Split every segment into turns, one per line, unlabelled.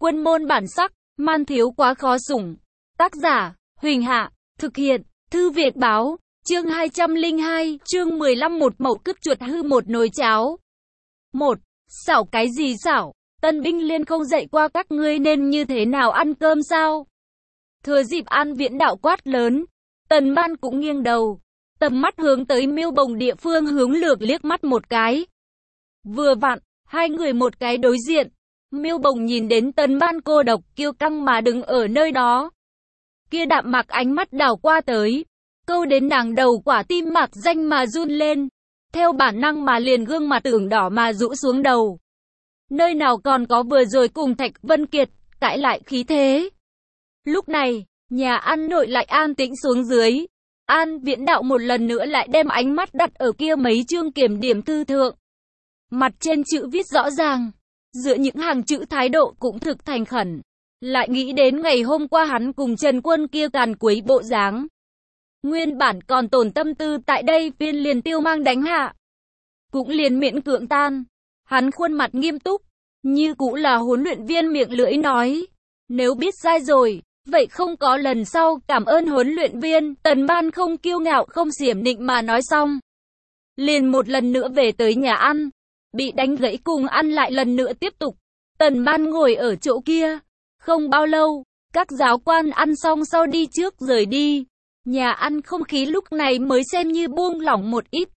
Quân môn bản sắc, man thiếu quá khó sủng. Tác giả, Huỳnh Hạ, thực hiện, Thư Việt Báo, chương 202, chương 15 một mẩu cướp chuột hư một nồi cháo. 1. Xảo cái gì xảo? Tân binh liên không dạy qua các ngươi nên như thế nào ăn cơm sao? Thừa dịp An Viễn Đạo quát lớn, Tần Ban cũng nghiêng đầu, tầm mắt hướng tới Miêu Bồng địa phương hướng lược liếc mắt một cái. Vừa vặn, hai người một cái đối diện. Miêu Bồng nhìn đến Tần Ban cô độc kiêu căng mà đứng ở nơi đó. Kia đạm mặc ánh mắt đảo qua tới, câu đến nàng đầu quả tim mạc danh mà run lên. Theo bản năng mà liền gương mặt ửng đỏ mà rũ xuống đầu. Nơi nào còn có vừa rồi cùng Thạch Vân Kiệt cãi lại khí thế. Lúc này, nhà ăn nội lại an tĩnh xuống dưới. An Viễn Đạo một lần nữa lại đem ánh mắt đặt ở kia mấy chương kiểm điểm thư thượng. Mặt trên chữ viết rõ ràng, giữa những hàng chữ thái độ cũng thực thành khẩn. Lại nghĩ đến ngày hôm qua hắn cùng Trần Quân kia càn quấy bộ dáng. Nguyên bản còn tồn tâm tư tại đây viên liền tiêu mang đánh hạ. Cũng liền miễn cưỡng tan. Hắn khuôn mặt nghiêm túc, như cũ là huấn luyện viên miệng lưỡi nói. Nếu biết sai rồi, vậy không có lần sau, cảm ơn huấn luyện viên. Tần Ban không kiêu ngạo không xiểm nịnh mà nói xong. Liền một lần nữa về tới nhà ăn. Bị đánh gãy cùng ăn lại lần nữa tiếp tục. Tần Ban ngồi ở chỗ kia. Không bao lâu, các giáo quan ăn xong sau đi trước rời đi. Nhà ăn không khí lúc này mới xem như buông lỏng một ít.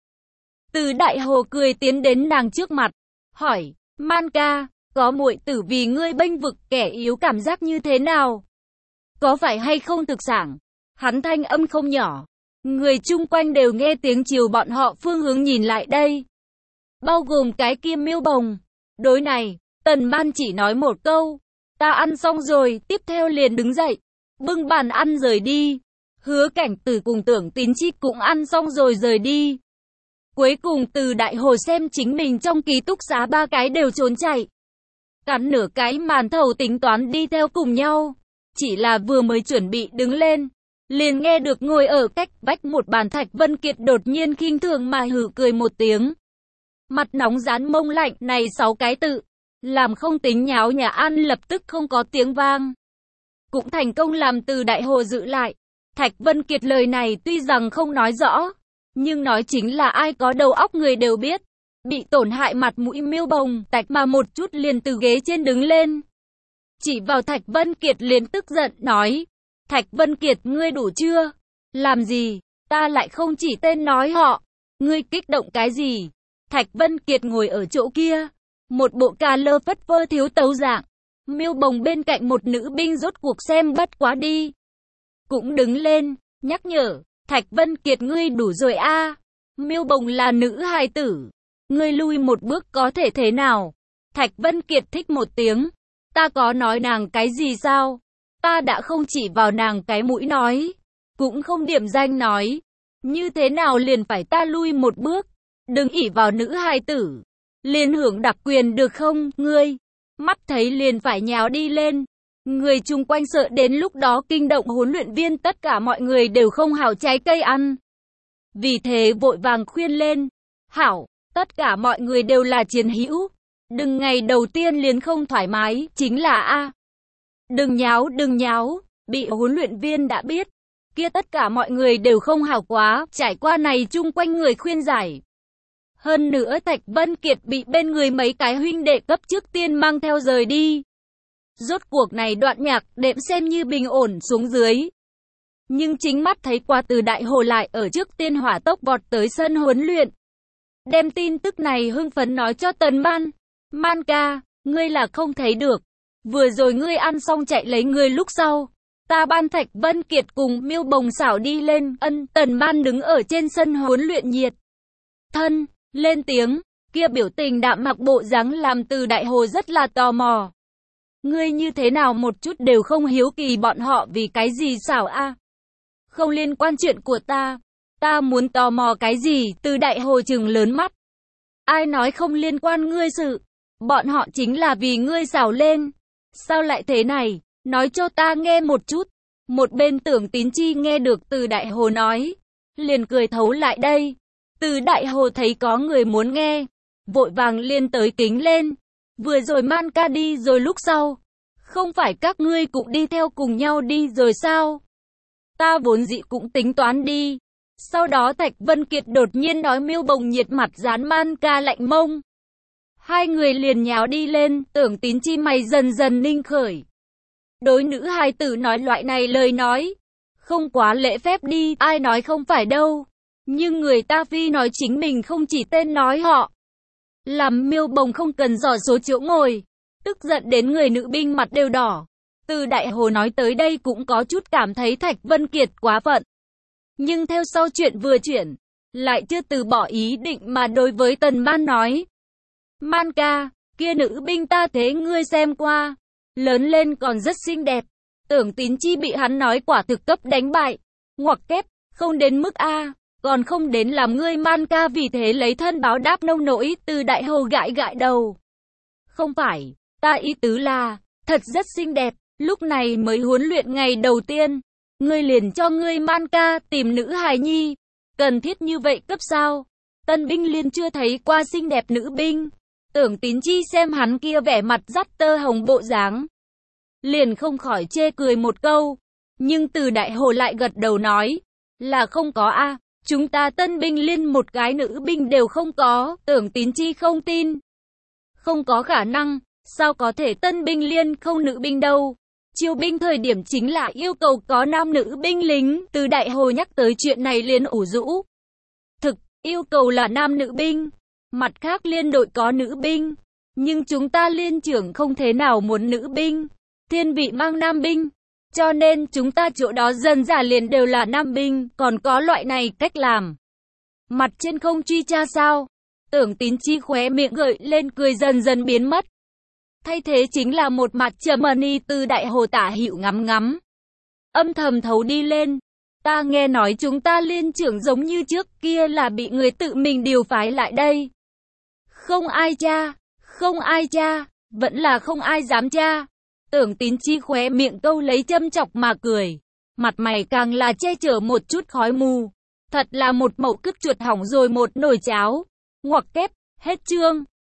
Từ Đại Hồ cười tiến đến nàng trước mặt, hỏi, Man ca, có muội tử vì ngươi bênh vực kẻ yếu cảm giác như thế nào? Có phải hay không thực sảng? Hắn thanh âm không nhỏ. Người chung quanh đều nghe tiếng chiều bọn họ phương hướng nhìn lại đây. Bao gồm cái kia Miêu Bồng. Đối này, Tần Ban chỉ nói một câu. Ta ăn xong rồi, tiếp theo liền đứng dậy. Bưng bàn ăn rời đi. Hứa Cảnh Tử cùng Tưởng Tín Chi cũng ăn xong rồi rời đi. Cuối cùng Từ Đại Hồ xem chính mình trong ký túc xá ba cái đều trốn chạy. Cắn nửa cái màn thầu tính toán đi theo cùng nhau. Chỉ là vừa mới chuẩn bị đứng lên. Liền nghe được ngồi ở cách vách một bàn Thạch Vân Kiệt đột nhiên khinh thường mà hừ cười một tiếng. Mặt nóng rán mông lạnh này 6 cái tự. Làm không tính nháo nhà ăn lập tức không có tiếng vang. Cũng thành công làm Từ Đại Hồ giữ lại. Thạch Vân Kiệt lời này tuy rằng không nói rõ, nhưng nói chính là ai có đầu óc người đều biết. Bị tổn hại mặt mũi Miêu Bồng tạch mà một chút liền từ ghế trên đứng lên. Chỉ vào Thạch Vân Kiệt liền tức giận nói. Thạch Vân Kiệt ngươi đủ chưa? Làm gì? Ta lại không chỉ tên nói họ. Ngươi kích động cái gì? Thạch Vân Kiệt ngồi ở chỗ kia. Một bộ cà lơ phất phơ thiếu tấu dạng. Miêu Bồng bên cạnh một nữ binh rốt cuộc xem bất quá đi. Cũng đứng lên, nhắc nhở, Thạch Vân Kiệt ngươi đủ rồi a. Miêu Bồng là nữ hài tử. Ngươi lui một bước có thể thế nào? Thạch Vân Kiệt thích một tiếng. Ta có nói nàng cái gì sao? Ta đã không chỉ vào nàng cái mũi nói. Cũng không điểm danh nói. Như thế nào liền phải ta lui một bước? Đừng ỷ vào nữ hài tử. Liền hưởng đặc quyền được không, ngươi? Mắt thấy liền phải nháo đi lên. Người chung quanh sợ đến lúc đó kinh động huấn luyện viên tất cả mọi người đều không hảo trái cây ăn. Vì thế vội vàng khuyên lên. Hảo, tất cả mọi người đều là chiến hữu. Đừng ngày đầu tiên liền không thoải mái, chính là a. Đừng nháo, bị huấn luyện viên đã biết. Kia tất cả mọi người đều không hảo quá, trải qua này chung quanh người khuyên giải. Hơn nữa Thạch Vân Kiệt bị bên người mấy cái huynh đệ cấp trước tiên mang theo rời đi. Rốt cuộc này đoạn nhạc đệm xem như bình ổn xuống dưới. Nhưng chính mắt thấy qua Từ Đại Hồ lại ở trước tiên hỏa tốc vọt tới sân huấn luyện. Đem tin tức này hưng phấn nói cho Tần Ban. Man ca, ngươi là không thấy được. Vừa rồi ngươi ăn xong chạy lấy ngươi lúc sau. Ta ban Thạch Vân Kiệt cùng Miêu Bồng xảo đi lên. Tần Ban đứng ở trên sân huấn luyện nhiệt thân, lên tiếng. Kia biểu tình đạm mặc bộ dáng làm Từ Đại Hồ rất là tò mò. Ngươi như thế nào một chút đều không hiếu kỳ bọn họ vì cái gì xảo a? Không liên quan chuyện của ta. Ta muốn tò mò cái gì? Từ Đại Hồ trừng lớn mắt. Ai nói không liên quan ngươi sự? Bọn họ chính là vì ngươi xảo lên. Sao lại thế này? Nói cho ta nghe một chút. Một bên Tưởng Tín Chi nghe được Từ Đại Hồ nói. Liền cười thấu lại đây. Từ Đại Hồ thấy có người muốn nghe. Vội vàng liền tới kính lên. Vừa rồi Man ca đi rồi lúc sau. Không phải các ngươi cũng đi theo cùng nhau đi rồi sao? Ta vốn dĩ cũng tính toán đi. Sau đó Thạch Vân Kiệt đột nhiên nói Miêu Bồng nhiệt mặt dán Man Ca lạnh mông. Hai người liền nháo đi lên, Tưởng Tín Chi mày dần dần ninh khởi. Đối nữ hài tử nói loại này lời nói, không quá lễ phép đi, ai nói không phải đâu. Nhưng người ta phi nói chính mình không chỉ tên nói họ. Làm Miêu Bồng không cần dò số chỗ ngồi, tức giận đến người nữ binh mặt đều đỏ. Từ Đại Hồ nói tới đây cũng có chút cảm thấy Thạch Vân Kiệt quá phận. Nhưng theo sau chuyện vừa chuyển, lại chưa từ bỏ ý định mà đối với Tần Man nói. Man ca, kia nữ binh ta thế ngươi xem qua, lớn lên còn rất xinh đẹp. Tưởng Tín Chi bị hắn nói quả thực cấp đánh bại. Ngoặc kép, không đến mức A, còn không đến làm ngươi Man ca vì thế lấy thân báo đáp nông nỗi. Từ Đại Hồ gãi gãi đầu. Không phải, ta ý tứ là, thật rất xinh đẹp, lúc này mới huấn luyện ngày đầu tiên. Ngươi liền cho ngươi Man ca tìm nữ hài nhi, cần thiết như vậy cấp sao? Tân binh liền chưa thấy qua xinh đẹp nữ binh. Tưởng Tín Chi xem hắn kia vẻ mặt dắt tơ hồng bộ dáng, liền không khỏi chê cười một câu. Nhưng Từ Đại Hồ lại gật đầu nói, là không có a, chúng ta tân binh liên một cái nữ binh đều không có. Tưởng Tín Chi không tin. Không có khả năng, sao có thể tân binh liên không nữ binh đâu? Chiêu binh thời điểm chính là yêu cầu có nam nữ binh lính. Từ Đại Hồ nhắc tới chuyện này liền ủ rũ. Thực, yêu cầu là nam nữ binh. Mặt khác liên đội có nữ binh. Nhưng chúng ta liên trưởng không thế nào muốn nữ binh. Thiên vị mang nam binh. Cho nên chúng ta chỗ đó dần dà liền đều là nam binh. Còn có loại này cách làm. Mặt trên không truy tra sao? Tưởng Tín Chi khóe miệng gợi lên cười dần dần biến mất. Thay thế chính là một mặt trầm ni. Từ Đại Hồ tả hữu ngắm ngắm, âm thầm thấu đi lên. Ta nghe nói chúng ta liên trưởng giống như trước kia là bị người tự mình điều phái lại đây. Không ai tra, không ai tra, vẫn là không ai dám tra. Tưởng Tín Chi khóe miệng câu lấy châm chọc mà cười, mặt mày càng là che chở một chút khói mù. Thật là một mẩu cướp chuột hỏng rồi một nồi cháo. Ngoặc kép, hết chương.